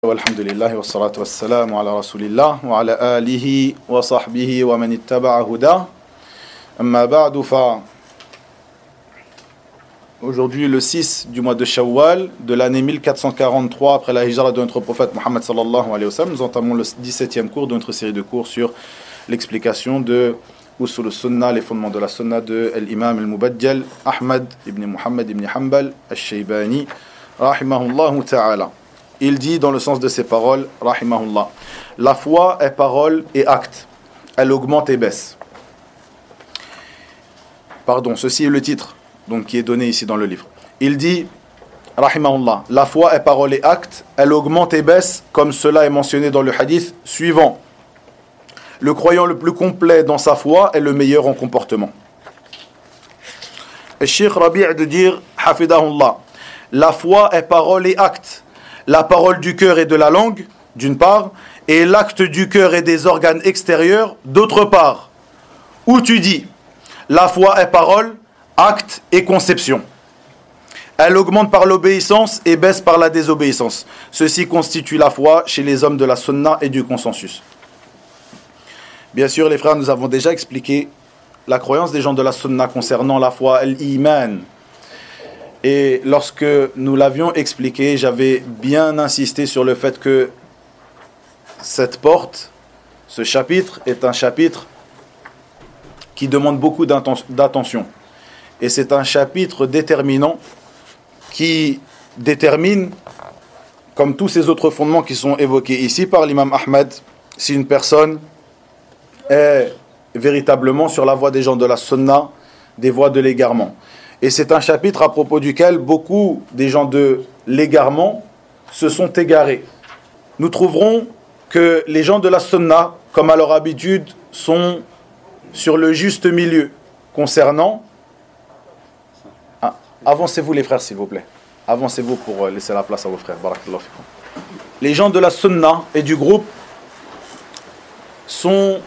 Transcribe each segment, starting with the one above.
والحمد لله والصلاة والسلام على رسول الله وعلى آله وصحبه ومن اتبع هداه أما بعد Aujourd'hui le 6 du mois de Shawwal de l'année 1443 après la hijra de notre prophète Mohammed sallallahu alayhi wa sallam, nous entamons le 17e cours de notre série de cours sur l'explication de Usul al-Sunnah, les fondements de la Sunnah de l'imam al-Mubaddal Ahmad ibn Muhammad ibn Hanbal al-Shaybani rahimahullah ta'ala. Il dit dans le sens de ses paroles, rahimahullah, la foi est parole et acte, elle augmente et baisse. Pardon, ceci est le titre donc, qui est donné ici dans le livre. Il dit, rahimahullah, la foi est parole et acte, elle augmente et baisse, comme cela est mentionné dans le hadith suivant. Le croyant le plus complet dans sa foi est le meilleur en comportement. Et Cheikh Rabi' de dire, hafidahullah, la foi est parole et acte. La parole du cœur et de la langue, d'une part, et l'acte du cœur et des organes extérieurs, d'autre part. Où tu dis, la foi est parole, acte et conception. Elle augmente par l'obéissance et baisse par la désobéissance. Ceci constitue la foi chez les hommes de la sunna et du consensus. Bien sûr, les frères, nous avons déjà expliqué la croyance des gens de la sunna concernant la foi, l'iman. Et lorsque nous l'avions expliqué, j'avais bien insisté sur le fait que cette porte, ce chapitre, est un chapitre qui demande beaucoup d'attention. Et c'est un chapitre déterminant qui détermine, comme tous ces autres fondements qui sont évoqués ici par l'imam Ahmed, si une personne est véritablement sur la voie des gens de la sunna, des voies de l'égarement. Et c'est un chapitre à propos duquel beaucoup des gens de l'égarement se sont égarés. Nous trouverons que les gens de la sunna, comme à leur habitude, sont sur le juste milieu concernant... avancez-vous les frères s'il vous plaît. Avancez-vous pour laisser la place à vos frères. Barakallahu fikum. Les gens de la sunna et du groupe sont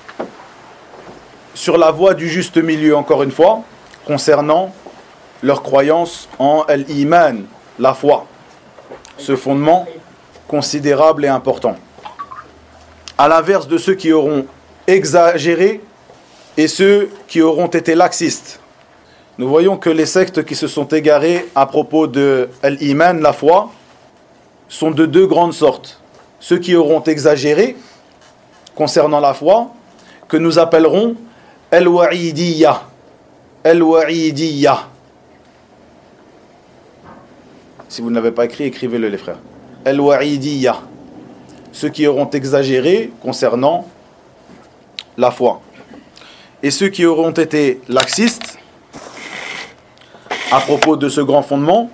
sur la voie du juste milieu, encore une fois, concernant leur croyance en l'iman, la foi, ce fondement considérable et important. À l'inverse de ceux qui auront exagéré et ceux qui auront été laxistes. Nous voyons que les sectes qui se sont égarées à propos de l'iman, la foi, sont de deux grandes sortes. Ceux qui auront exagéré concernant la foi, que nous appellerons al-wa'idiyya. Al-wa'idiyya. Si vous ne l'avez pas écrit, écrivez-le les frères. Al-wa'idiyya. Ceux qui auront exagéré concernant la foi. Et ceux qui auront été laxistes à propos de ce grand fondement,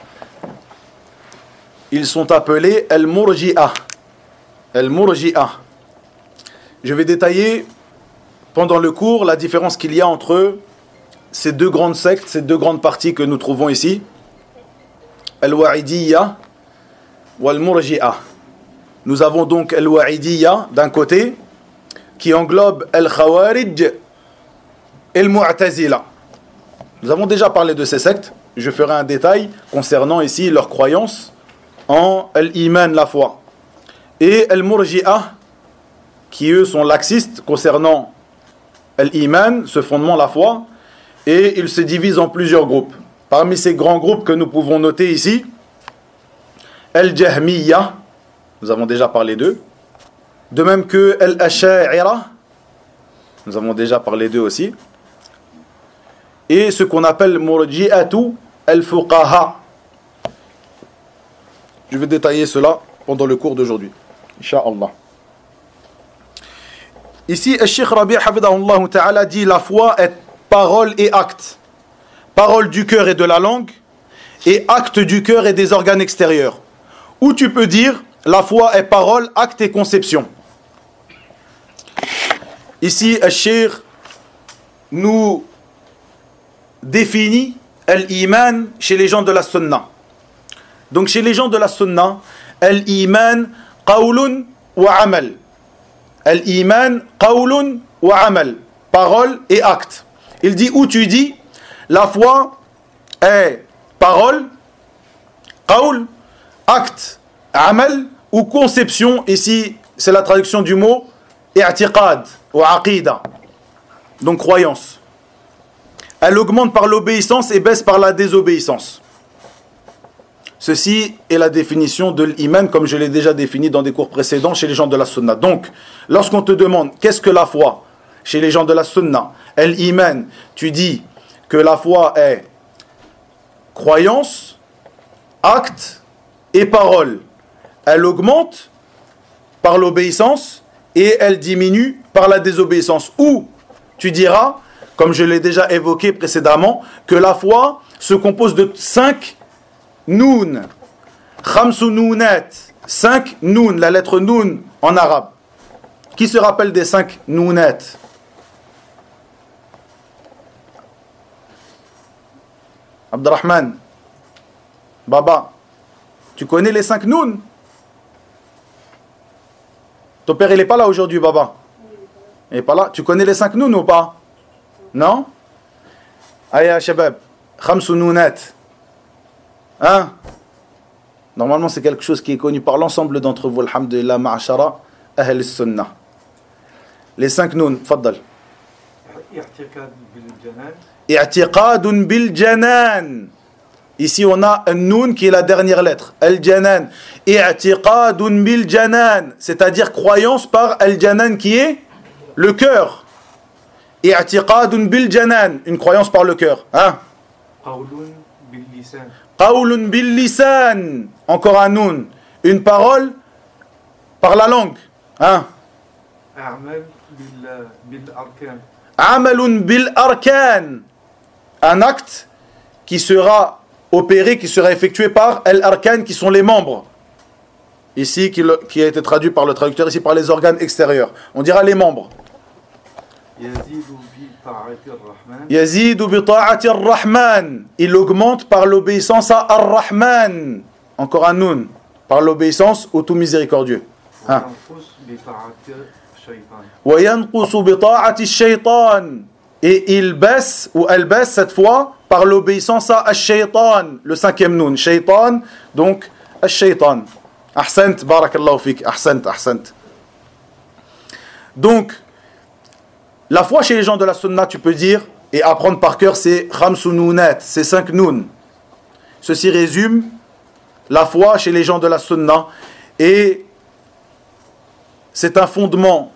ils sont appelés al-murji'a. Al-murji'a. Je vais détailler pendant le cours la différence qu'il y a entre ces deux grandes sectes, ces deux grandes parties que nous trouvons ici, Al-Wa'idiyya ou Al-Murji'a. Nous avons donc Al-Wa'idiyya d'un côté, qui englobe Al-Khawarij et Al-Mu'tazila. Nous avons déjà parlé de ces sectes. Je ferai un détail concernant ici leur croyance en Al-Iman, la foi. Et Al-Murji'a, qui eux sont laxistes concernant Al-Iman, ce fondement, la foi. Et ils se divisent en plusieurs groupes. Parmi ces grands groupes que nous pouvons noter ici, Al-Jahmiyya, nous avons déjà parlé d'eux. De même que Al-Asha'ira, nous avons déjà parlé d'eux aussi. Et ce qu'on appelle Murji'atu Al-Fuqaha. Je vais détailler cela pendant le cours d'aujourd'hui. Inch'Allah. Ici, Cheikh Rabi' hafidahullah ta'ala dit la foi est parole et acte. Parole du cœur et de la langue, et acte du cœur et des organes extérieurs. Ou tu peux dire, la foi est parole, acte et conception. Ici, Cheikh nous définit l'iman chez les gens de la sunna. Donc chez les gens de la sunna, l'iman qawlun wa amal. L'iman qawlun wa amal. Parole et acte. Il dit, où tu dis, la foi est parole, qawl, acte, amal ou conception, ici c'est la traduction du mot i'tiqad ou aqida, donc croyance. Elle augmente par l'obéissance et baisse par la désobéissance. Ceci est la définition de l'iman, comme je l'ai déjà défini dans des cours précédents chez les gens de la sunna. Donc, lorsqu'on te demande qu'est-ce que la foi chez les gens de la sunna, l'iman, tu dis que la foi est croyance, acte et parole. Elle augmente par l'obéissance et elle diminue par la désobéissance. Ou tu diras, comme je l'ai déjà évoqué précédemment, que la foi se compose de 5 noun, khamsu nounat, 5 noun, la lettre noun en arabe. Qui se rappelle des 5 nounat? Abdurrahman, Baba, tu connais les 5 noun? Ton père il n'est pas là aujourd'hui, Baba? Il n'est pas là. Tu connais les 5 noun ou pas? Non? Aya Shabab, khamsu nounat. Hein? Normalement, c'est quelque chose qui est connu par l'ensemble d'entre vous. Alhamdulillah, ma'ashara, ahl sunnah. Les 5 noun, faddal. I'tiqadun bil janan. Ici, on a un noun qui est la dernière lettre. Al-janan. I'tiqadun bil janan. C'est-à-dire croyance par al-janan qui est le cœur. I'tiqadun bil janan. Une croyance par le cœur. Hein? Qawlun bil lisan. Qawlun bil lisan. Encore un noun. Une parole par la langue. Hein? A'mal bil arkan. Amalun bil arkan. Un acte qui sera opéré, qui sera effectué par al-arkan, qui sont les membres. Ici, qui a été traduit par le traducteur, ici par les organes extérieurs. On dira les membres. Yazidu bi ta'ati ar-Rahman. Il augmente par l'obéissance à ar-Rahman. Encore un noun. Par l'obéissance au tout miséricordieux. Wa yanqusu bi ta'ati ash-shaytan. Et il baisse, ou elle baisse cette fois, par l'obéissance à ash-shaytan. Le 5e noun. Shaytan, donc ash-shaytan. Ahsant, barakallahu fik. Ahsant. Donc, la foi chez les gens de la sunna, tu peux dire, et apprendre par cœur, c'est khamsu nounat, c'est 5 noun. Ceci résume la foi chez les gens de la sunna, et c'est un fondement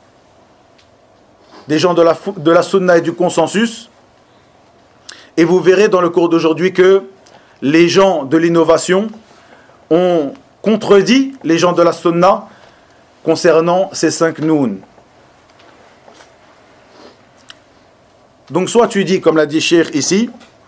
des gens de la sunna et du consensus. Et vous verrez dans le cours d'aujourd'hui que les gens de l'innovation ont contredit les gens de la sunna concernant ces 5 noun. Donc soit tu dis, comme l'a dit Cheikh ici,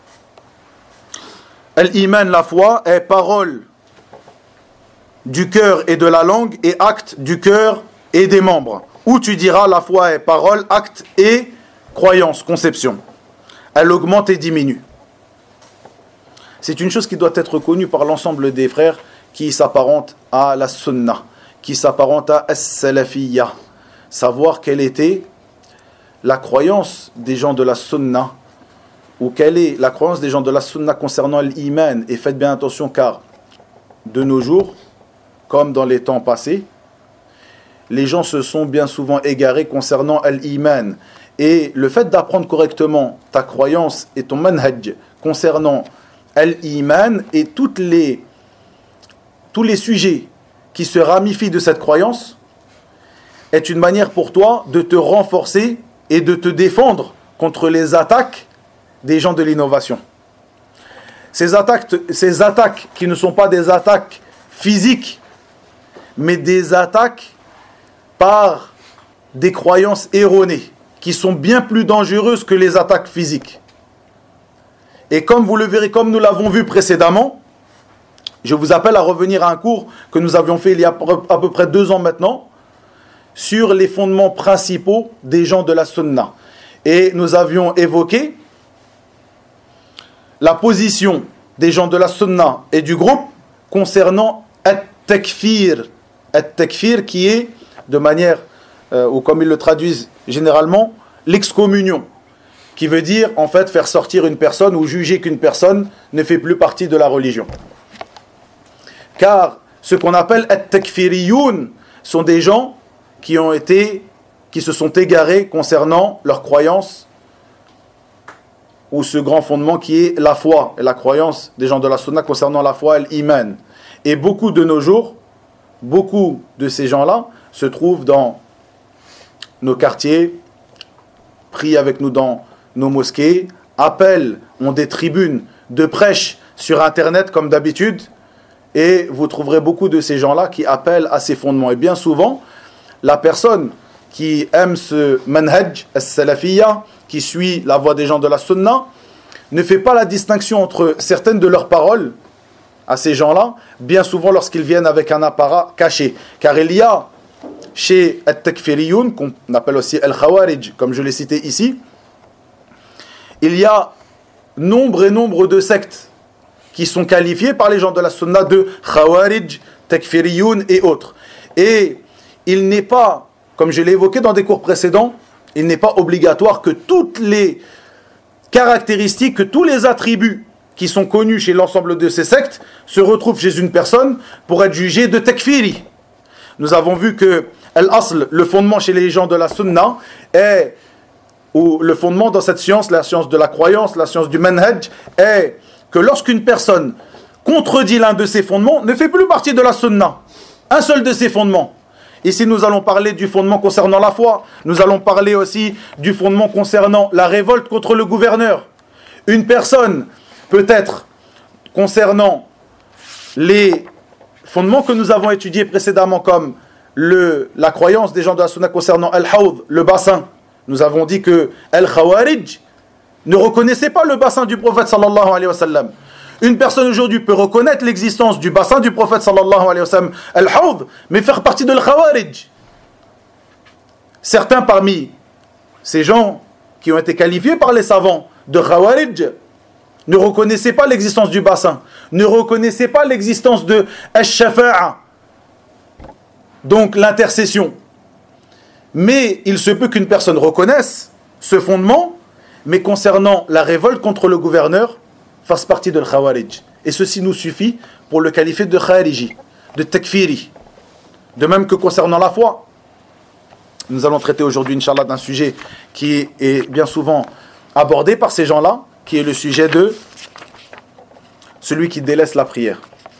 Al-Iman, la foi, est parole du cœur et de la langue et acte du cœur et des membres. Ou tu diras la foi est parole, acte et croyance, conception. Elle augmente et diminue. C'est une chose qui doit être connue par l'ensemble des frères qui s'apparentent à la sunna, qui s'apparentent à as-salafiyya. Savoir quelle était la croyance des gens de la sunna, ou quelle est la croyance des gens de la sunna concernant l'iman. Et faites bien attention, car de nos jours, comme dans les temps passés, les gens se sont bien souvent égarés concernant l'iman. Et le fait d'apprendre correctement ta croyance et ton manhaj concernant l'iman et tous les sujets qui se ramifient de cette croyance est une manière pour toi de te renforcer et de te défendre contre les attaques des gens de l'innovation. Ces attaques qui ne sont pas des attaques physiques, mais des attaques par des croyances erronées, qui sont bien plus dangereuses que les attaques physiques. Et comme vous le verrez, comme nous l'avons vu précédemment, je vous appelle à revenir à un cours que nous avions fait il y a à peu près 2 ans maintenant, sur les fondements principaux des gens de la sunna. Et nous avions évoqué la position des gens de la sunna et du groupe concernant at-takfir. At-takfir qui est, de manière, ou comme ils le traduisent généralement, l'excommunion. Qui veut dire, en fait, faire sortir une personne ou juger qu'une personne ne fait plus partie de la religion. Car ce qu'on appelle at-takfiriyoun, sont des gens qui se sont égarés concernant leurs croyances ou ce grand fondement qui est la foi et la croyance des gens de la sunna concernant la foi et l'iman. Et beaucoup de nos jours, beaucoup de ces gens-là se trouvent dans nos quartiers, prient avec nous dans nos mosquées, appellent, ont des tribunes de prêche sur internet comme d'habitude, et vous trouverez beaucoup de ces gens-là qui appellent à ces fondements. Et bien souvent, la personne qui aime ce manhaj as-salafiyya, qui suit la voie des gens de la sunna, ne fait pas la distinction entre certaines de leurs paroles à ces gens-là, bien souvent lorsqu'ils viennent avec un apparat caché. Car il y a chez at-takfiriyoun, qu'on appelle aussi al-khawarij, comme je l'ai cité ici, il y a nombre et nombre de sectes qui sont qualifiées par les gens de la sunna de khawarij, takfiriyoun et autres. Et il n'est pas, comme je l'ai évoqué dans des cours précédents, il n'est pas obligatoire que toutes les caractéristiques, que tous les attributs qui sont connus chez l'ensemble de ces sectes se retrouvent chez une personne pour être jugé de takfiri. Nous avons vu que al-asl, le fondement chez les gens de la sunna, est, ou le fondement dans cette science, la science de la croyance, la science du manhaj, est que lorsqu'une personne contredit l'un de ses fondements, ne fait plus partie de la sunna. Un seul de ses fondements. Ici, nous allons parler du fondement concernant la foi. Nous allons parler aussi du fondement concernant la révolte contre le gouverneur. Une personne, peut-être, concernant les fondements que nous avons étudiés précédemment, comme la croyance des gens de la sunna concernant al-hawd, le bassin. Nous avons dit que al-khawarij ne reconnaissait pas le bassin du prophète sallallahu alayhi wa sallam. Une personne aujourd'hui peut reconnaître l'existence du bassin du prophète sallallahu alayhi wa sallam, al-hawd, mais faire partie de al-khawarij. Certains parmi ces gens qui ont été qualifiés par les savants de khawarij ne reconnaissaient pas l'existence du bassin, ne reconnaissaient pas l'existence de al-shafa'a, donc l'intercession. Mais il se peut qu'une personne reconnaisse ce fondement, mais concernant la révolte contre le gouverneur, fasse partie de l'Khawarij. Et ceci nous suffit pour le qualifier de Khariji, de Takfiri. De même que concernant la foi. Nous allons traiter aujourd'hui, Inch'Allah, d'un sujet qui est bien souvent abordé par ces gens-là, qui est le sujet de celui qui délaisse la prière.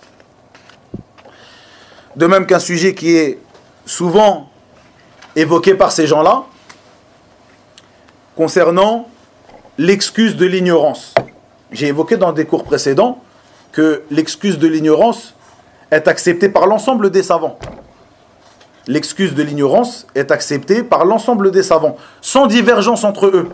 De même qu'un sujet qui est souvent évoqué par ces gens-là, concernant l'excuse de l'ignorance. J'ai évoqué dans des cours précédents que l'excuse de l'ignorance est acceptée par l'ensemble des savants. L'excuse de l'ignorance est acceptée par l'ensemble des savants, sans divergence entre eux.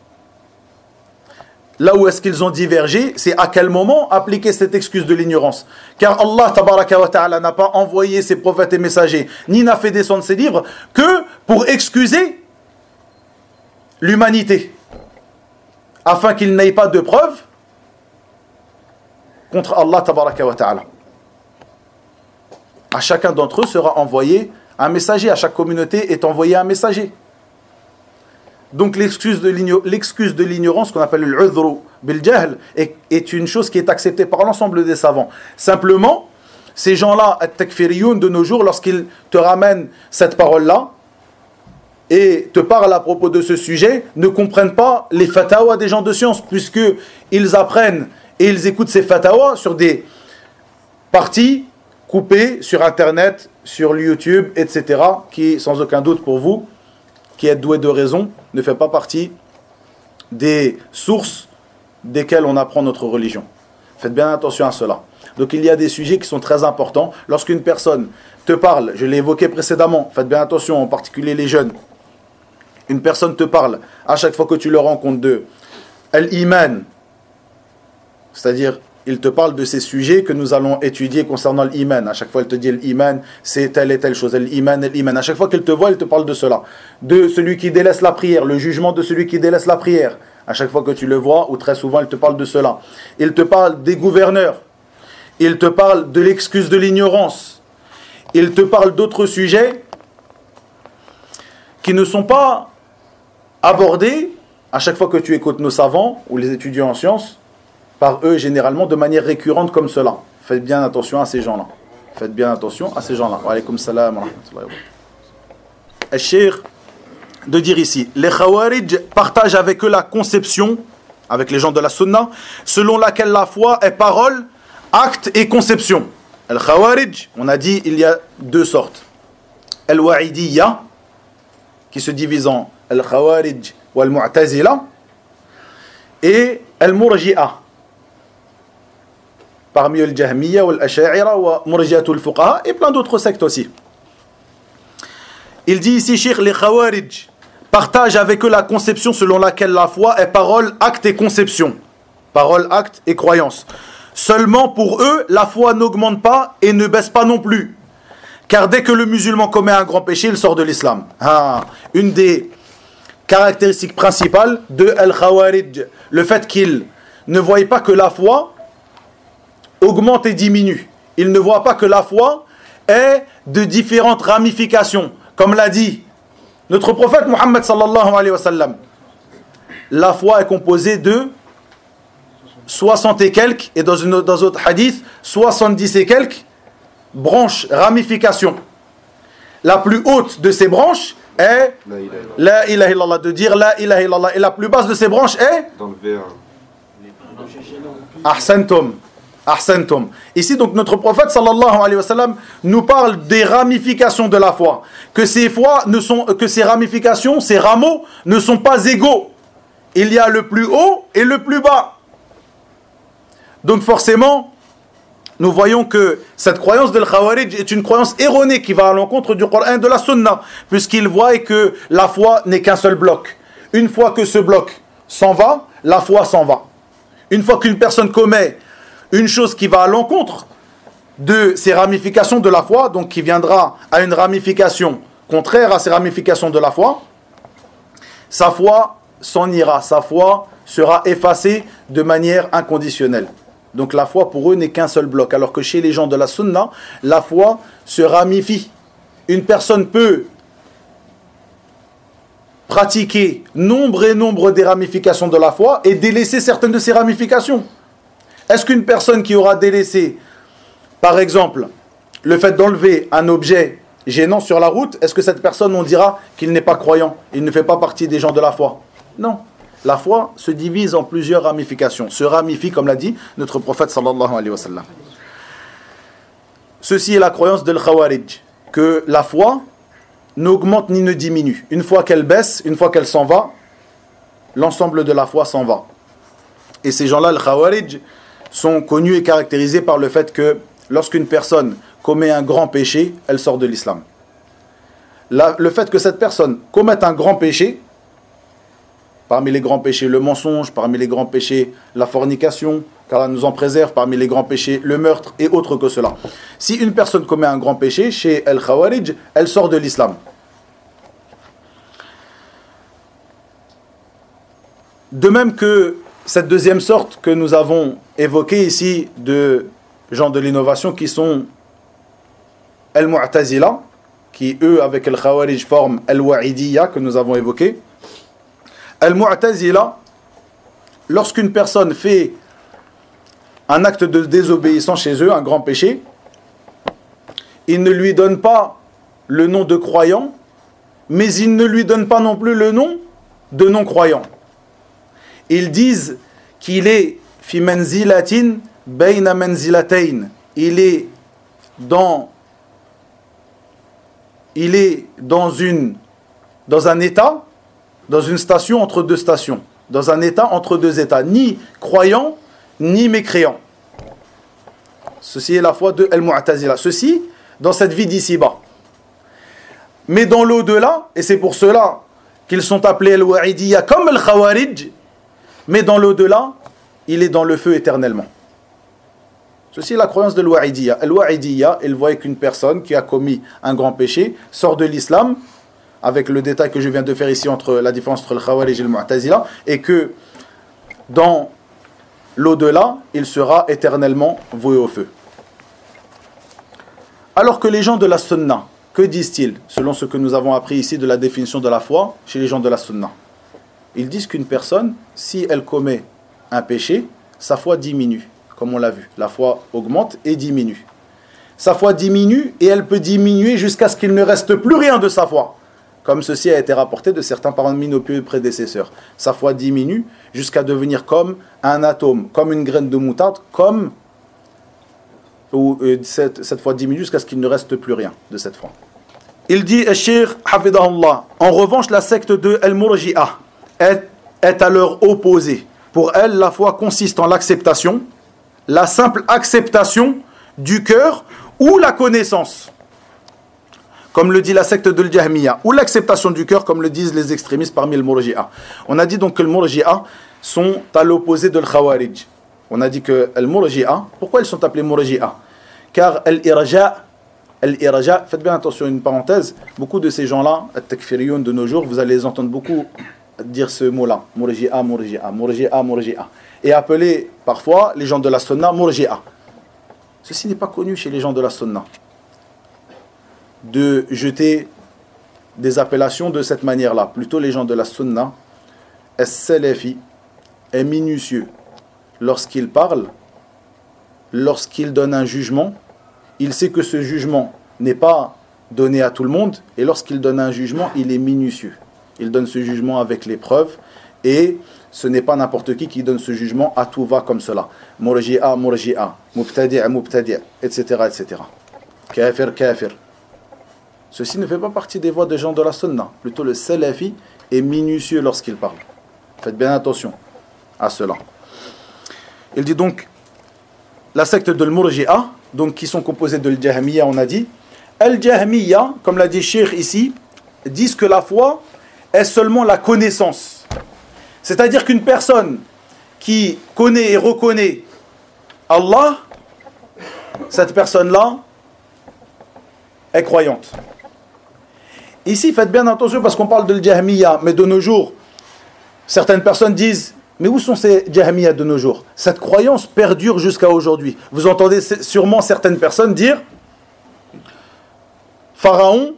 Là où est-ce qu'ils ont divergé, c'est à quel moment appliquer cette excuse de l'ignorance. Car Allah tabaraka wa ta'ala n'a pas envoyé ses prophètes et messagers, ni n'a fait descendre ses livres, que pour excuser l'humanité, afin qu'il n'ait pas de preuves contre Allah tabaraka wa ta'ala. À chacun d'entre eux sera envoyé un messager, à chaque communauté est envoyé un messager. Donc l'excuse de l'ignorance, qu'on appelle l'udhru bil jahl, est une chose qui est acceptée par l'ensemble des savants. Simplement, ces gens-là, at-takfiriyoun de nos jours, lorsqu'ils te ramènent cette parole-là et te parlent à propos de ce sujet, ne comprennent pas les fatawas des gens de science, puisqu'ils apprennent et ils écoutent ces fatawas sur des parties coupées sur Internet, sur YouTube, etc., qui, sans aucun doute pour vous, qui êtes doué de raison, ne fait pas partie des sources desquelles on apprend notre religion. Faites bien attention à cela. Donc il y a des sujets qui sont très importants. Lorsqu'une personne te parle, je l'ai évoqué précédemment, faites bien attention, en particulier les jeunes. Une personne te parle, à chaque fois que tu le rencontres, de l'iman, c'est-à-dire il te parle de ces sujets que nous allons étudier concernant l'iman. À chaque fois, il te dit l'iman, c'est telle et telle chose. L'iman. À chaque fois qu'il te voit, il te parle de cela. De celui qui délaisse la prière, le jugement de celui qui délaisse la prière. À chaque fois que tu le vois, ou très souvent, il te parle de cela. Il te parle des gouverneurs. Il te parle de l'excuse de l'ignorance. Il te parle d'autres sujets qui ne sont pas abordés à chaque fois que tu écoutes nos savants ou les étudiants en sciences, par eux généralement de manière récurrente comme cela. Faites bien attention à ces gens-là. Faites bien attention à ces gens-là. Wa alaykoum salam wa rahmatullahi wa barakatuh. Al-Cheikh de dire ici, les Khawarij partagent avec eux la conception, avec les gens de la Sunna, selon laquelle la foi est parole, acte et conception. Al-Khawarij, on a dit, il y a deux sortes. Al-Wa'idiyya, qui se divise en Al-Khawarij ou Al-Mu'tazila, et Al-Murji'a, parmi eux Al-Jahmiyya ou Al-Asha'ira ou Murji'atul Fuqaha, et plein d'autres sectes aussi. Il dit ici, Cheikh, les Khawarij partagent avec eux la conception selon laquelle la foi est parole, acte et conception. Parole, acte et croyance. Seulement pour eux, la foi n'augmente pas et ne baisse pas non plus. Car dès que le musulman commet un grand péché, il sort de l'islam. Une des caractéristiques principales de Al-Khawarij, le fait qu'ils ne voient pas que la foi augmente et diminue. Ils ne voient pas que la foi est de différentes ramifications. Comme l'a dit notre prophète Muhammad sallallahu alayhi wa sallam, la foi est composée de 60 et quelques, et dans d'autres hadiths, 70 et quelques branches, ramifications. La plus haute de ces branches est La ilaha illallah, de dire La ilaha illallah. Et la plus basse de ces branches est dans le V1. Ahsantum. Ahsantum. Ici, donc, notre prophète sallallahu alayhi wa sallam nous parle des ramifications de la foi. Que ces ramifications, ces rameaux ne sont pas égaux. Il y a le plus haut et le plus bas. Donc, forcément, nous voyons que cette croyance de l'Khawarij est une croyance erronée qui va à l'encontre du Coran et de la Sunna, puisqu'ils voient que la foi n'est qu'un seul bloc. Une fois que ce bloc s'en va, la foi s'en va. Une fois qu'une personne commet une chose qui va à l'encontre de ces ramifications de la foi, donc qui viendra à une ramification contraire à ces ramifications de la foi, sa foi s'en ira, sa foi sera effacée de manière inconditionnelle. Donc la foi pour eux n'est qu'un seul bloc, alors que chez les gens de la Sunna, la foi se ramifie. Une personne peut pratiquer nombre des ramifications de la foi et délaisser certaines de ces ramifications. Est-ce qu'une personne qui aura délaissé, par exemple, le fait d'enlever un objet gênant sur la route, est-ce que cette personne, on dira qu'il n'est pas croyant, il ne fait pas partie des gens de la foi? Non. La foi se divise en plusieurs ramifications, se ramifie, comme l'a dit notre prophète sallallahu alayhi wa sallam. Ceci est la croyance de l'Khawarij, que la foi n'augmente ni ne diminue. Une fois qu'elle baisse, une fois qu'elle s'en va, l'ensemble de la foi s'en va. Et ces gens-là, l'Khawarij, sont connus et caractérisés par le fait que lorsqu'une personne commet un grand péché, elle sort de l'islam. Le fait que cette personne commette un grand péché, parmi les grands péchés le mensonge, parmi les grands péchés la fornication, car elle nous en préserve, parmi les grands péchés le meurtre et autres que cela. Si une personne commet un grand péché, chez Al-Khawarij, elle sort de l'islam. De même que cette deuxième sorte que nous avons évoquée ici de gens de l'innovation qui sont Al-Mu'tazila, qui eux avec Al-Khawarij forment Al-Wa'idiyya que nous avons évoqué. Al-Mu'tazila, lorsqu'une personne fait un acte de désobéissance chez eux, un grand péché, ils ne lui donnent pas le nom de croyant, mais ils ne lui donnent pas non plus le nom de non-croyant. Ils disent qu'il est fi manzilatin bayna manzilatayn. Il est dans un état, dans une station entre deux stations, dans un état entre deux états, ni croyant ni mécréant. Ceci est la foi de Al-Mu'tazila. Ceci dans cette vie d'ici-bas. Mais dans l'au-delà, et c'est pour cela qu'ils sont appelés Al-Wa'idiyya comme Al-Khawarij, mais dans l'au-delà, il est dans le feu éternellement. Ceci est la croyance de Al-Wa'idiyya. Al-Wa'idiyya, il voit qu'une personne qui a commis un grand péché sort de l'islam, avec le détail que je viens de faire ici entre la différence entre Al-Khawarij et Al-Mu'tazila, et que dans l'au-delà, il sera éternellement voué au feu. Alors que les gens de la Sunna, que disent-ils, selon ce que nous avons appris ici de la définition de la foi chez les gens de la Sunna? Ils disent qu'une personne, si elle commet un péché, sa foi diminue, comme on l'a vu. La foi augmente et diminue. sa foi diminue et elle peut diminuer jusqu'à ce qu'il ne reste plus rien de sa foi. Comme ceci a été rapporté de certains parmi nos pieux prédécesseurs. Sa foi diminue jusqu'à devenir comme un atome, comme une graine de moutarde, cette foi diminue jusqu'à ce qu'il ne reste plus rien de cette foi. Il dit, Cheikh Hafidahullah, en revanche, la secte de Al-Murji'ah est à leur opposé. Pour elle, la foi consiste en l'acceptation, la simple acceptation du cœur ou la connaissance, comme le dit la secte de l'Jahmiya, ou l'acceptation du cœur, comme le disent les extrémistes parmi le Murji'a. On a dit donc que le Murji'a sont à l'opposé de l'Khawarij. On a dit que le Murji'a, pourquoi ils sont appelés Murji'a? Car l'Irja, faites bien attention, une parenthèse, beaucoup de ces gens-là, at-takfiriyoun de nos jours, vous allez les entendre beaucoup dire ce mot-là, Murji'a, Murji'a, Murji'a, Murji'a, et appeler parfois les gens de la Sunna Murji'a. Ceci n'est pas connu chez les gens de la Sunna, de jeter des appellations de cette manière-là. Plutôt les gens de la Sunna, as-Salafi est minutieux. Lorsqu'il parle, lorsqu'il donne un jugement, il sait que ce jugement n'est pas donné à tout le monde, et lorsqu'il donne un jugement, il est minutieux. Il donne ce jugement avec les preuves, et ce n'est pas n'importe qui donne ce jugement à tout va comme cela. Murji'a, Murji'a, Mubtadi', Mubtadi', etc., etc. Kafir, Kafir. Ceci ne fait pas partie des voix des gens de la Sunna. Plutôt le Salafi est minutieux lorsqu'il parle. Faites bien attention à cela. Il dit donc, la secte de l'Murji'a, donc qui sont composés de l'Jahmiya, on a dit. Al-Jahmiya, comme l'a dit Cheikh ici, disent que la foi est seulement la connaissance. C'est-à-dire qu'une personne qui connaît et reconnaît Allah, cette personne-là est croyante. Ici, faites bien attention parce qu'on parle de l'Jahmiya, mais de nos jours, certaines personnes disent, mais où sont ces Jahmiya de nos jours? Cette croyance perdure jusqu'à aujourd'hui. Vous entendez sûrement certaines personnes dire, Pharaon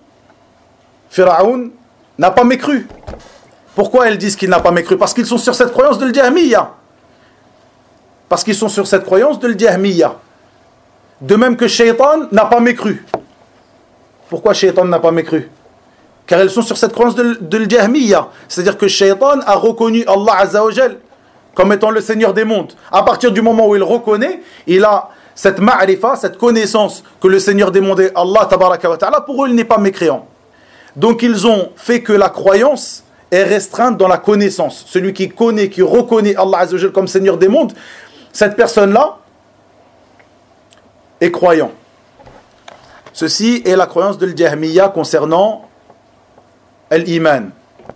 n'a pas mécru. Pourquoi elles disent qu'il n'a pas mécru? Parce qu'ils sont sur cette croyance de l'Jahmiya. Parce qu'ils sont sur cette croyance de l'Jahmiya. De même que Shaitan n'a pas mécru. Pourquoi Shaitan n'a pas mécru? Car elles sont sur cette croyance de l'Jahmiya. C'est-à-dire que Shaitan a reconnu Allah Azza wa Jal comme étant le Seigneur des mondes. À partir du moment où il reconnaît, il a cette ma'rifa, cette connaissance que le Seigneur des mondes est Allah Tabaraka wa Ta'ala. Pour eux, il n'est pas mécréant. Donc ils ont fait que la croyance est restreinte dans la connaissance. Celui qui connaît, qui reconnaît Allah Azza wa Jal comme Seigneur des mondes, cette personne-là est croyant. Ceci est la croyance de l'Jahmiya concernant l'iman.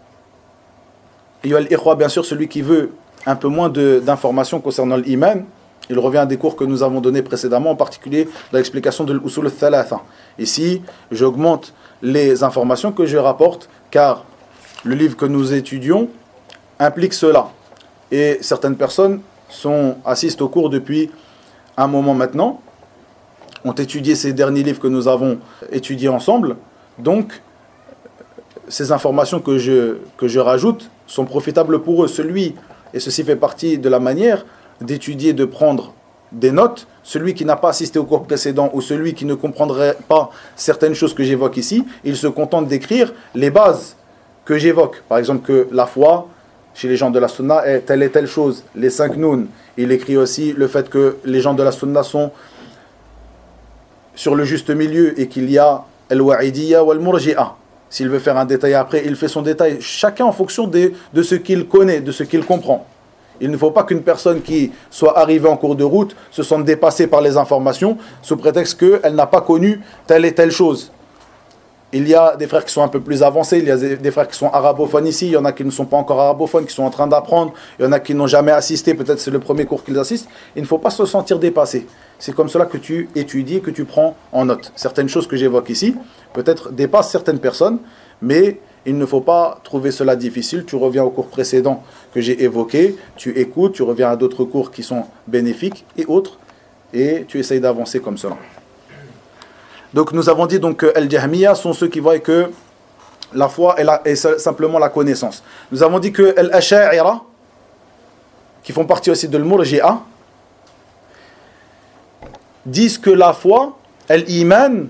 Et al-Ikhwa, bien sûr, celui qui veut un peu moins d'informations concernant l'iman, il revient à des cours que nous avons donnés précédemment, en particulier dans l'explication de l'Usul al-Thalatha. Ici, j'augmente les informations que je rapporte, car le livre que nous étudions implique cela. Et certaines personnes assistent au cours depuis un moment maintenant, ont étudié ces derniers livres que nous avons étudiés ensemble. Donc, ces informations que je rajoute sont profitables pour eux. Et ceci fait partie de la manière d'étudier, de prendre des notes. Celui qui n'a pas assisté au cours précédent ou celui qui ne comprendrait pas certaines choses que j'évoque ici, il se contente d'écrire les bases que j'évoque. Par exemple, que la foi, chez les gens de la Sunna, est telle et telle chose. Les 5 nouns. Il écrit aussi le fait que les gens de la Sunna sont sur le juste milieu et qu'il y a al-Wa'idiyya ou al-Murji'a. S'il veut faire un détail après, il fait son détail. Chacun en fonction de ce qu'il connaît, de ce qu'il comprend. Il ne faut pas qu'une personne qui soit arrivée en cours de route se sente dépassée par les informations sous prétexte qu'elle n'a pas connu telle et telle chose. Il y a des frères qui sont un peu plus avancés, il y a des frères qui sont arabophones ici, il y en a qui ne sont pas encore arabophones, qui sont en train d'apprendre, il y en a qui n'ont jamais assisté, peut-être c'est le premier cours qu'ils assistent. Il ne faut pas se sentir dépassé. C'est comme cela que tu étudies, que tu prends en note. Certaines choses que j'évoque ici, peut-être dépassent certaines personnes, mais il ne faut pas trouver cela difficile. Tu reviens au cours précédent que j'ai évoqué, tu écoutes, tu reviens à d'autres cours qui sont bénéfiques et autres, et tu essayes d'avancer comme cela. Donc nous avons dit donc que Al-Jahmiya sont ceux qui voient que la foi est simplement la connaissance. Nous avons dit que Al-Asha'ira, qui font partie aussi de l'Murji'a, disent que la foi Al-Iman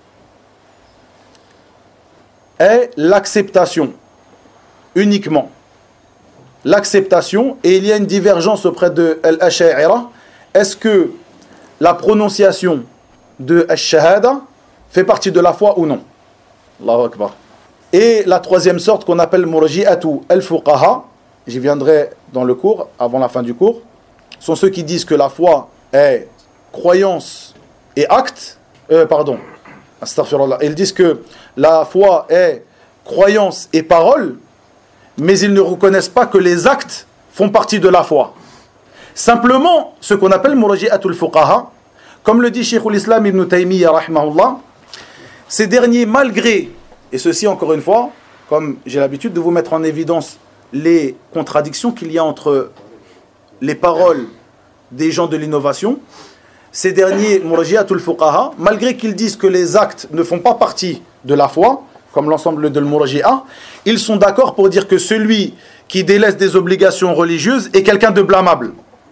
est l'acceptation uniquement. L'acceptation, et il y a une divergence auprès de Al-Asha'ira. Est-ce que la prononciation de Al-Shahada fait partie de la foi ou non? Allahu Akbar. Et la troisième sorte qu'on appelle Murji'atu al-Fuqaha, j'y viendrai dans le cours, avant la fin du cours, sont ceux qui disent que la foi est croyance et acte. Astaghfirullah. Ils disent que la foi est croyance et parole, mais ils ne reconnaissent pas que les actes font partie de la foi. Simplement, ce qu'on appelle Murji'atu al-Fuqaha, comme le dit Sheikhul Islam Ibn Taymiyyah rahimahullah, ces derniers, malgré, et ceci encore une fois, comme j'ai l'habitude de vous mettre en évidence les contradictions qu'il y a entre les paroles des gens de l'innovation, ces derniers, Murji'atul Fuqaha, malgré qu'ils disent que les actes ne font pas partie de la foi, comme l'ensemble de l'Murji'a, ils sont d'accord pour dire que celui qui délaisse des obligations religieuses est quelqu'un de blâmable.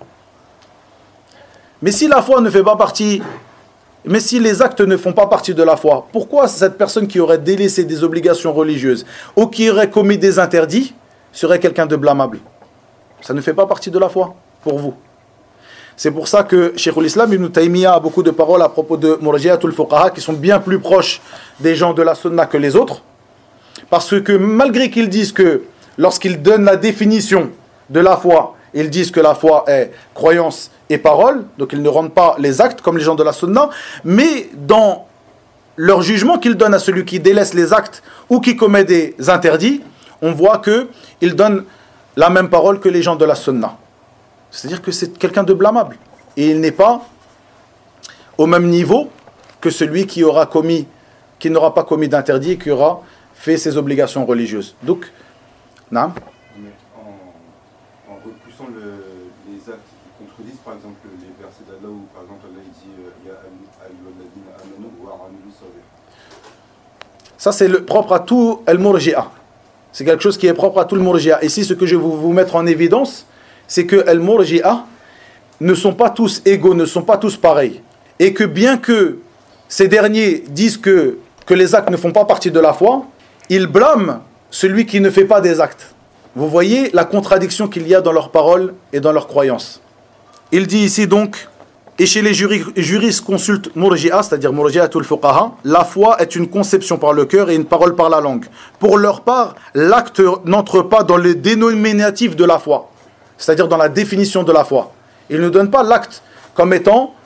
Mais si la foi ne fait pas partie, mais si les actes ne font pas partie de la foi, pourquoi cette personne qui aurait délaissé des obligations religieuses ou qui aurait commis des interdits serait quelqu'un de blâmable? Ça ne fait pas partie de la foi pour vous. C'est pour ça que Sheikhul Islam Ibn Taymiyyah a beaucoup de paroles à propos de Murji'atul Fuqaha qui sont bien plus proches des gens de la Sunna que les autres. Parce que malgré qu'ils disent que lorsqu'ils donnent la définition de la foi, ils disent que la foi est croyance et parole, donc ils ne rendent pas les actes comme les gens de la Sunna, mais dans leur jugement qu'ils donnent à celui qui délaisse les actes ou qui commet des interdits, on voit qu'ils donnent la même parole que les gens de la Sunna. C'est-à-dire que c'est quelqu'un de blâmable. Et il n'est pas au même niveau que celui qui n'aura pas commis d'interdit et qui aura fait ses obligations religieuses. Donc, non. Mais en repoussant les actes qui contredisent, par exemple, les versets d'Allah où, par exemple, Allah dit Ya ayyuhalladhina amanu wa amilu salih. Ça, c'est le propre à tout al-Murji'a. C'est quelque chose qui est propre à tout le Murji'a. Ici, ce que je vais vous mettre en évidence, c'est que al-Murji'a ne sont pas tous égaux, ne sont pas tous pareils. Et que bien que ces derniers disent que les actes ne font pas partie de la foi, ils blâment celui qui ne fait pas des actes. Vous voyez la contradiction qu'il y a dans leurs paroles et dans leurs croyances. Il dit ici donc, et chez les juristes consultent Murji'a, c'est-à-dire Murji'atul Fuqaha, la foi est une conception par le cœur et une parole par la langue. Pour leur part, l'acte n'entre pas dans le dénominatif de la foi, c'est-à-dire dans la définition de la foi. Ils ne donnent pas l'acte comme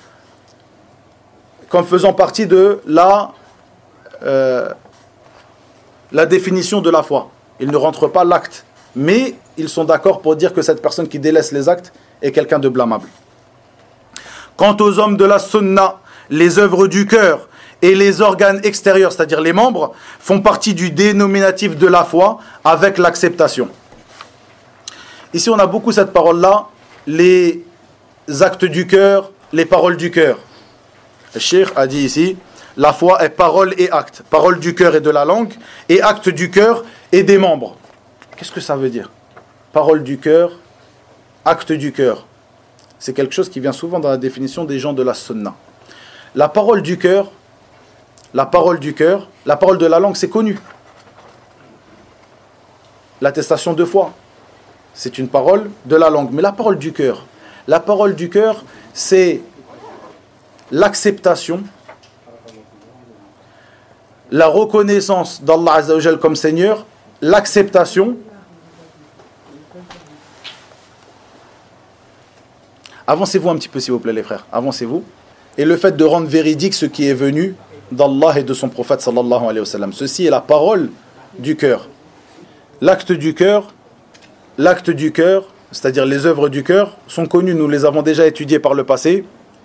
faisant partie de la définition de la foi. Ils ne rentrent pas l'acte, mais ils sont d'accord pour dire que cette personne qui délaisse les actes est quelqu'un de blâmable. Quant aux hommes de la sunna, les œuvres du cœur et les organes extérieurs, c'est-à-dire les membres, font partie du dénominatif de la foi avec l'acceptation. Ici, on a beaucoup cette parole-là, les actes du cœur, les paroles du cœur. Le cheikh a dit ici, la foi est parole et acte. Parole du cœur et de la langue, et acte du cœur et des membres. Qu'est-ce que ça veut dire? Parole du cœur, acte du cœur. C'est quelque chose qui vient souvent dans la définition des gens de la sunna. La parole du cœur, la parole de la langue, c'est connu. L'attestation de foi, c'est une parole de la langue. Mais la parole du cœur, c'est l'acceptation, la reconnaissance d'Allah Azza wa Jal comme Seigneur, l'acceptation. Avancez-vous un petit peu s'il vous plaît les frères, avancez-vous. Et le fait de rendre véridique ce qui est venu d'Allah et de son prophète sallallahu alayhi wa sallam. Ceci est la parole du cœur. L'acte du cœur, c'est-à-dire les œuvres du cœur, sont connues, nous les avons déjà étudiées par le passé.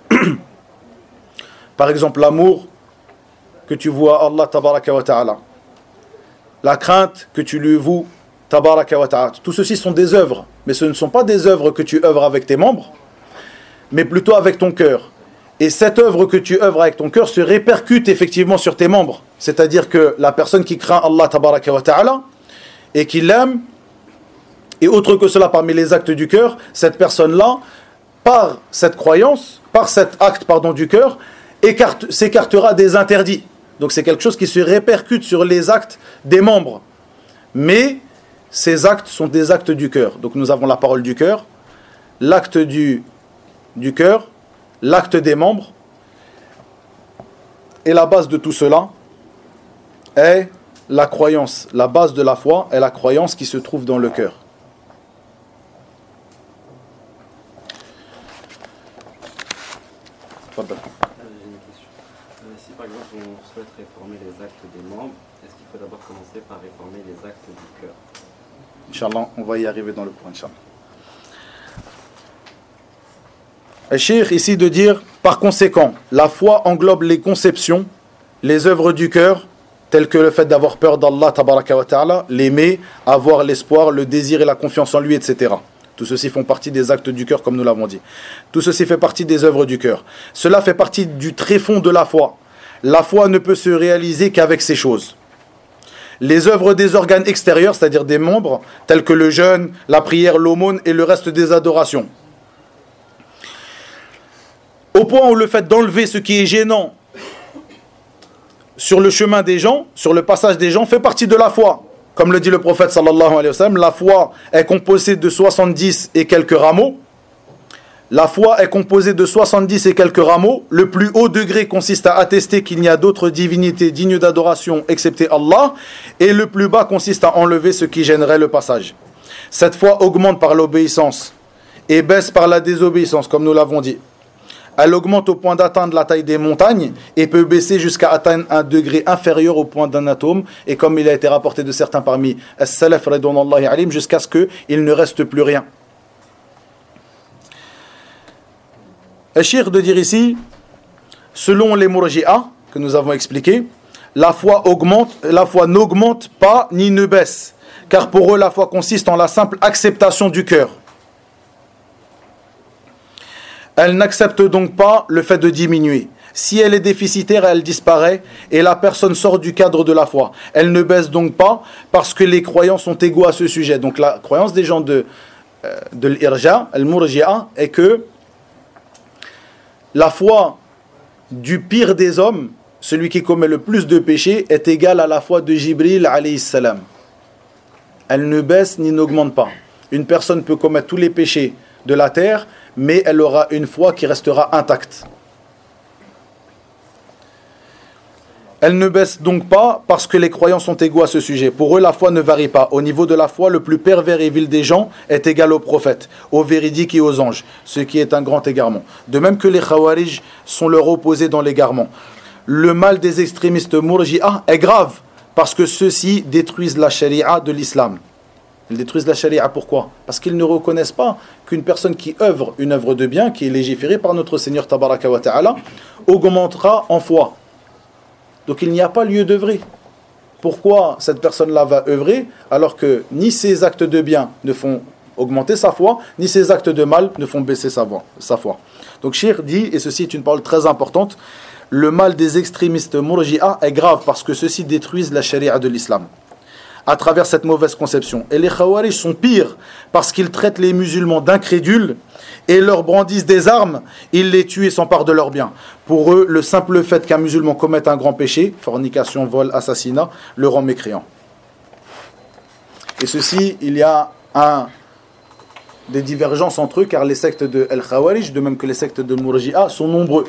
Par exemple, l'amour que tu voues à Allah tabaraka wa ta'ala. La crainte que tu lui voues tabaraka wa ta'ala. Tout ceci sont des œuvres, mais ce ne sont pas des œuvres que tu œuvres avec tes membres, mais plutôt avec ton cœur. Et cette œuvre que tu œuvres avec ton cœur se répercute effectivement sur tes membres. C'est-à-dire que la personne qui craint Allah tabaraka wa ta'ala et qui l'aime, et autre que cela parmi les actes du cœur, cette personne-là, par cette croyance, par cet acte du cœur, s'écartera des interdits. Donc c'est quelque chose qui se répercute sur les actes des membres. Mais ces actes sont des actes du cœur. Donc nous avons la parole du cœur, l'acte du cœur, l'acte des membres. Et la base de tout cela est la croyance. La base de la foi est la croyance qui se trouve dans le cœur. J'ai une question. Si par exemple on souhaite réformer les actes des membres, est-ce qu'il faut d'abord commencer par réformer les actes du cœur? Inch'Allah, on va y arriver dans le cours, Inch'Allah. Le cheikh ici de dire, par conséquent, la foi englobe les conceptions, les œuvres du cœur, telles que le fait d'avoir peur d'Allah, tabaraka wa ta'ala, l'aimer, avoir l'espoir, le désir et la confiance en lui, etc. Tout ceci font partie des actes du cœur, comme nous l'avons dit. Tout ceci fait partie des œuvres du cœur. Cela fait partie du tréfonds de la foi. La foi ne peut se réaliser qu'avec ces choses. Les œuvres des organes extérieurs, c'est-à-dire des membres, tels que le jeûne, la prière, l'aumône et le reste des adorations. Au point où le fait d'enlever ce qui est gênant sur le chemin des gens, sur le passage des gens, fait partie de la foi. Comme le dit le prophète sallallahu alayhi wa sallam, la foi est composée de 70 et quelques rameaux. La foi est composée de 70 et quelques rameaux. Le plus haut degré consiste à attester qu'il n'y a d'autres divinités dignes d'adoration excepté Allah. Et le plus bas consiste à enlever ce qui gênerait le passage. Cette foi augmente par l'obéissance et baisse par la désobéissance, comme nous l'avons dit. Elle augmente au point d'atteindre la taille des montagnes et peut baisser jusqu'à atteindre un degré inférieur au point d'un atome. Et comme il a été rapporté de certains parmi as-salaf ridwanullahi alayhim, jusqu'à ce qu'il ne reste plus rien. Al-Shir de dire ici, selon les Murji'a que nous avons expliqué, la foi n'augmente pas ni ne baisse, car pour eux la foi consiste en la simple acceptation du cœur. Elle n'accepte donc pas le fait de diminuer. Si elle est déficitaire, elle disparaît et la personne sort du cadre de la foi. Elle ne baisse donc pas parce que les croyants sont égaux à ce sujet. Donc la croyance des gens de l'Irja, al-Murji'a, est que la foi du pire des hommes, celui qui commet le plus de péchés, est égale à la foi de Jibril alayhi salam. Elle ne baisse ni n'augmente pas. Une personne peut commettre tous les péchés de la terre, mais elle aura une foi qui restera intacte. Elle ne baisse donc pas parce que les croyants sont égaux à ce sujet. Pour eux, la foi ne varie pas. Au niveau de la foi, le plus pervers et vil des gens est égal aux prophètes, aux véridiques et aux anges, ce qui est un grand égarement. De même que les Khawarij sont leur opposé dans l'égarement. Le mal des extrémistes Murji'a est grave parce que ceux-ci détruisent la charia de l'islam. Ils détruisent la charia, pourquoi? Parce qu'ils ne reconnaissent pas qu'une personne qui œuvre une œuvre de bien, qui est légiférée par notre Seigneur Tabaraka wa Ta'ala, augmentera en foi. Donc il n'y a pas lieu d'œuvrer. Pourquoi cette personne-là va œuvrer alors que ni ses actes de bien ne font augmenter sa foi, ni ses actes de mal ne font baisser sa foi. Donc Shir dit, et ceci est une parole très importante, le mal des extrémistes Murji'a est grave parce que ceux-ci détruisent la charia de l'islam à travers cette mauvaise conception. Et les Khawarij sont pires parce qu'ils traitent les musulmans d'incrédules et leur brandissent des armes, ils les tuent et s'emparent de leurs biens. Pour eux, le simple fait qu'un musulman commette un grand péché, fornication, vol, assassinat, le rend mécréant. Et ceci, il y a des divergences entre eux, car les sectes de Al-Khawarij, de même que les sectes de Murji'a, sont nombreux.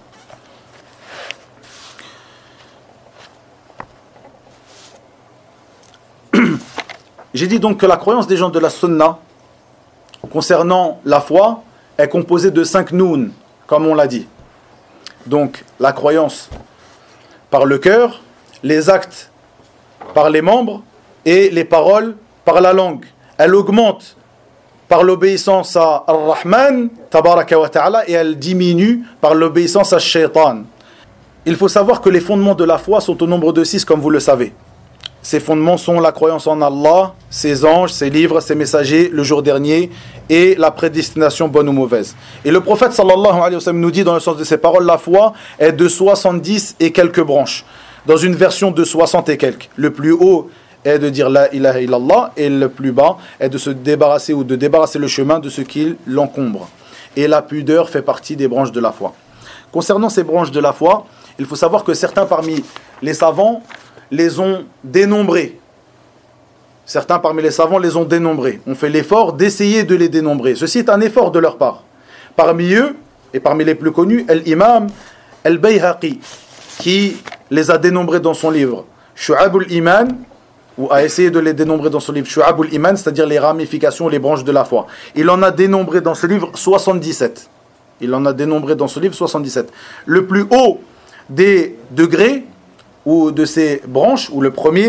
J'ai dit donc que la croyance des gens de la Sunna concernant la foi est composée de 5 noun, comme on l'a dit. Donc la croyance par le cœur, les actes par les membres et les paroles par la langue. Elle augmente par l'obéissance à Ar-Rahman, Tabaraka wa Ta'ala, et elle diminue par l'obéissance à Shaitan. Il faut savoir que les fondements de la foi sont au nombre de 6, comme vous le savez. Ces fondements sont la croyance en Allah, ses anges, ses livres, ses messagers, le jour dernier et la prédestination bonne ou mauvaise. Et le prophète sallallahu alayhi wa sallam nous dit dans le sens de ses paroles, la foi est de 70 et quelques branches, dans une version de 60 et quelques. Le plus haut est de dire la ilaha illallah et le plus bas est de se débarrasser ou de débarrasser le chemin de ce qui l'encombre. Et la pudeur fait partie des branches de la foi. Concernant ces branches de la foi, il faut savoir que certains parmi les savants les ont dénombrées. Certains parmi les savants les ont dénombrés. On fait l'effort d'essayer de les dénombrer. Ceci est un effort de leur part. Parmi eux, et parmi les plus connus, l'imam al-Bayhaqi, qui les a dénombrés dans son livre Shu'ab al-Iman, ou a essayé de les dénombrer dans son livre Shu'ab al-Iman, c'est-à-dire les ramifications, les branches de la foi. Il en a dénombré dans ce livre 77. Il en a dénombré dans ce livre 77. Le plus haut des degrés, ou de ces branches, ou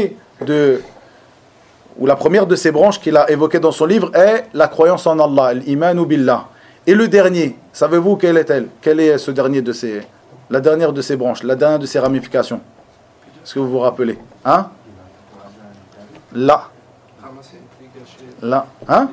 la première de ces branches qu'il a évoquées dans son livre est la croyance en Allah, l'imanu billah. Et le dernier, savez-vous quelle est-elle? Quel est ce dernier la dernière de ces branches, la dernière de ces ramifications? Est-ce que vous vous rappelez? Hein? Là. Là. Hein?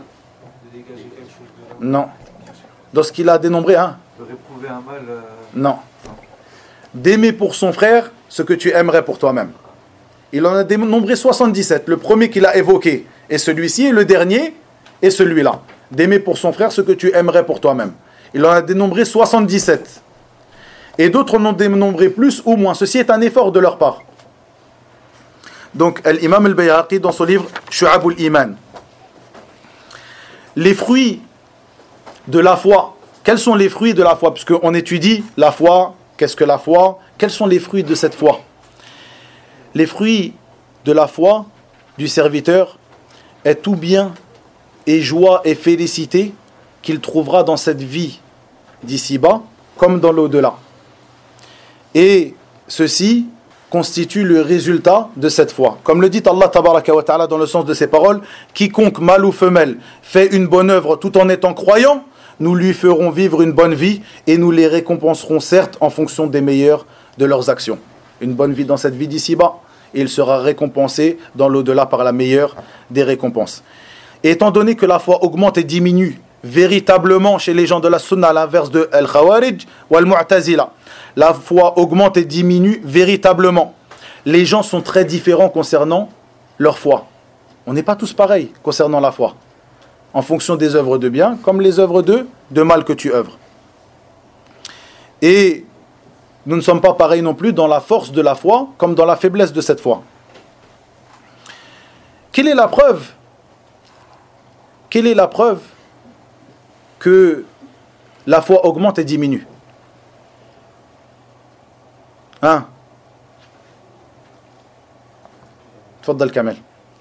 Non. Dans ce qu'il a dénombré, hein? De réprouver un mal. Non. D'aimer pour son frère ce que tu aimerais pour toi-même. Il en a dénombré 77. Le premier qu'il a évoqué est celui-ci, et le dernier est celui-là. D'aimer pour son frère ce que tu aimerais pour toi-même. Il en a dénombré 77. Et d'autres en ont dénombré plus ou moins. Ceci est un effort de leur part. Donc, l'imam al-Bayhaqi, dans son livre Shu'ab al-Iman. Les fruits de la foi. Quels sont les fruits de la foi? Puisqu'on étudie la foi. Qu'est-ce que la foi? Quels sont les fruits de cette foi? Les fruits de la foi du serviteur est tout bien et joie et félicité qu'il trouvera dans cette vie d'ici-bas comme dans l'au-delà. Et ceci constitue le résultat de cette foi. Comme le dit Allah tabaraka wa ta'ala dans le sens de ses paroles, quiconque mâle ou femelle fait une bonne œuvre tout en étant croyant, nous lui ferons vivre une bonne vie et nous les récompenserons certes en fonction des meilleures de leurs actions. Une bonne vie dans cette vie d'ici-bas, et il sera récompensé dans l'au-delà par la meilleure des récompenses. Et étant donné que la foi augmente et diminue véritablement chez les gens de la sunna, à l'inverse de Al-Khawarij ou Al-Mu'tazila, la foi augmente et diminue véritablement. Les gens sont très différents concernant leur foi. On n'est pas tous pareils concernant la foi, en fonction des œuvres de bien comme les œuvres de mal que tu œuvres. Et nous ne sommes pas pareils non plus dans la force de la foi comme dans la faiblesse de cette foi. Quelle est la preuve? Quelle est la preuve que la foi augmente et diminue? Hein? Tfaddal Kamel.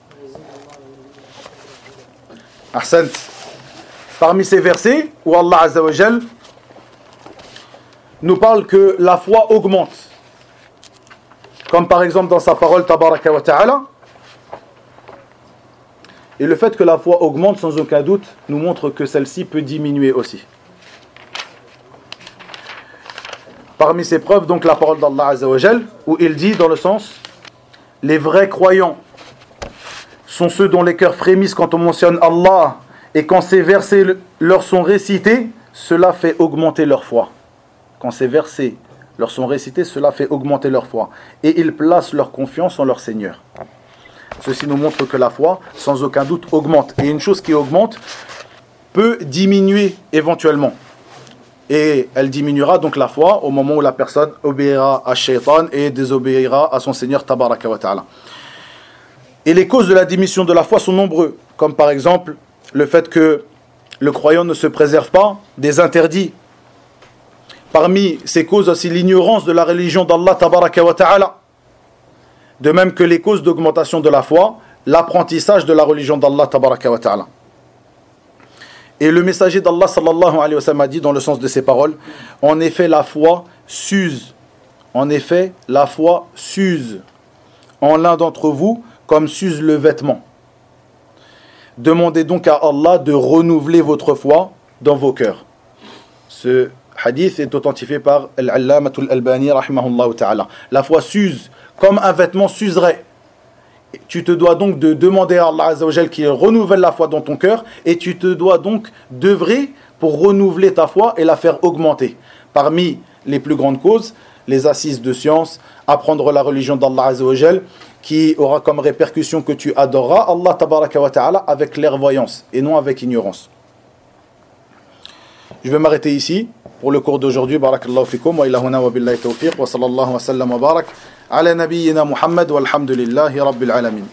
Ahsant. Parmi ces versets où Allah Azza wa Jal nous parle que la foi augmente, comme par exemple dans sa parole Tabaraka wa Ta'ala, et le fait que la foi augmente sans aucun doute nous montre que celle-ci peut diminuer aussi. Parmi ces preuves, donc la parole d'Allah Azza wa Jal, où il dit dans le sens: les vrais croyants sont ceux dont les cœurs frémissent quand on mentionne Allah, et quand ces versets leur sont récités, cela fait augmenter leur foi. Quand ces versets leur sont récités, cela fait augmenter leur foi. Et ils placent leur confiance en leur Seigneur. Ceci nous montre que la foi, sans aucun doute, augmente. Et une chose qui augmente peut diminuer éventuellement. Et elle diminuera donc la foi au moment où la personne obéira à Shaitan et désobéira à son Seigneur Tabaraka wa Ta'ala. Et les causes de la diminution de la foi sont nombreuses. Comme par exemple le fait que le croyant ne se préserve pas des interdits. Parmi ces causes aussi l'ignorance de la religion d'Allah Tabaraka wa Ta'ala. De même que les causes d'augmentation de la foi, l'apprentissage de la religion d'Allah Tabaraka wa Ta'ala. Et le messager d'Allah sallallahu alayhi wa sallam a dit dans le sens de ses paroles: en effet la foi s'use. En effet la foi s'use en l'un d'entre vous comme s'use le vêtement. Demandez donc à Allah de renouveler votre foi dans vos cœurs. Ce hadith est authentifié par Al-Allamatul Albani rahimahullah ta'ala. La foi s'use comme un vêtement s'userait. Tu te dois donc de demander à Allah Azza wa Jal qu'il renouvelle la foi dans ton cœur, et tu te dois donc d'œuvrer pour renouveler ta foi et la faire augmenter. Parmi les plus grandes causes, les assises de science, apprendre la religion d'Allah Azza wa Jal, qui aura comme répercussion que tu adoreras Allah Tabaraka wa Ta'ala avec clairvoyance et non avec ignorance. Je vais m'arrêter ici pour le cours d'aujourd'hui. Barakallahu fikum wa ilahuna wa billahi tawfiq wa sallallahu wa sallam wa barak ala nabiyyina Muhammad walhamdulillahi rabbil alamin.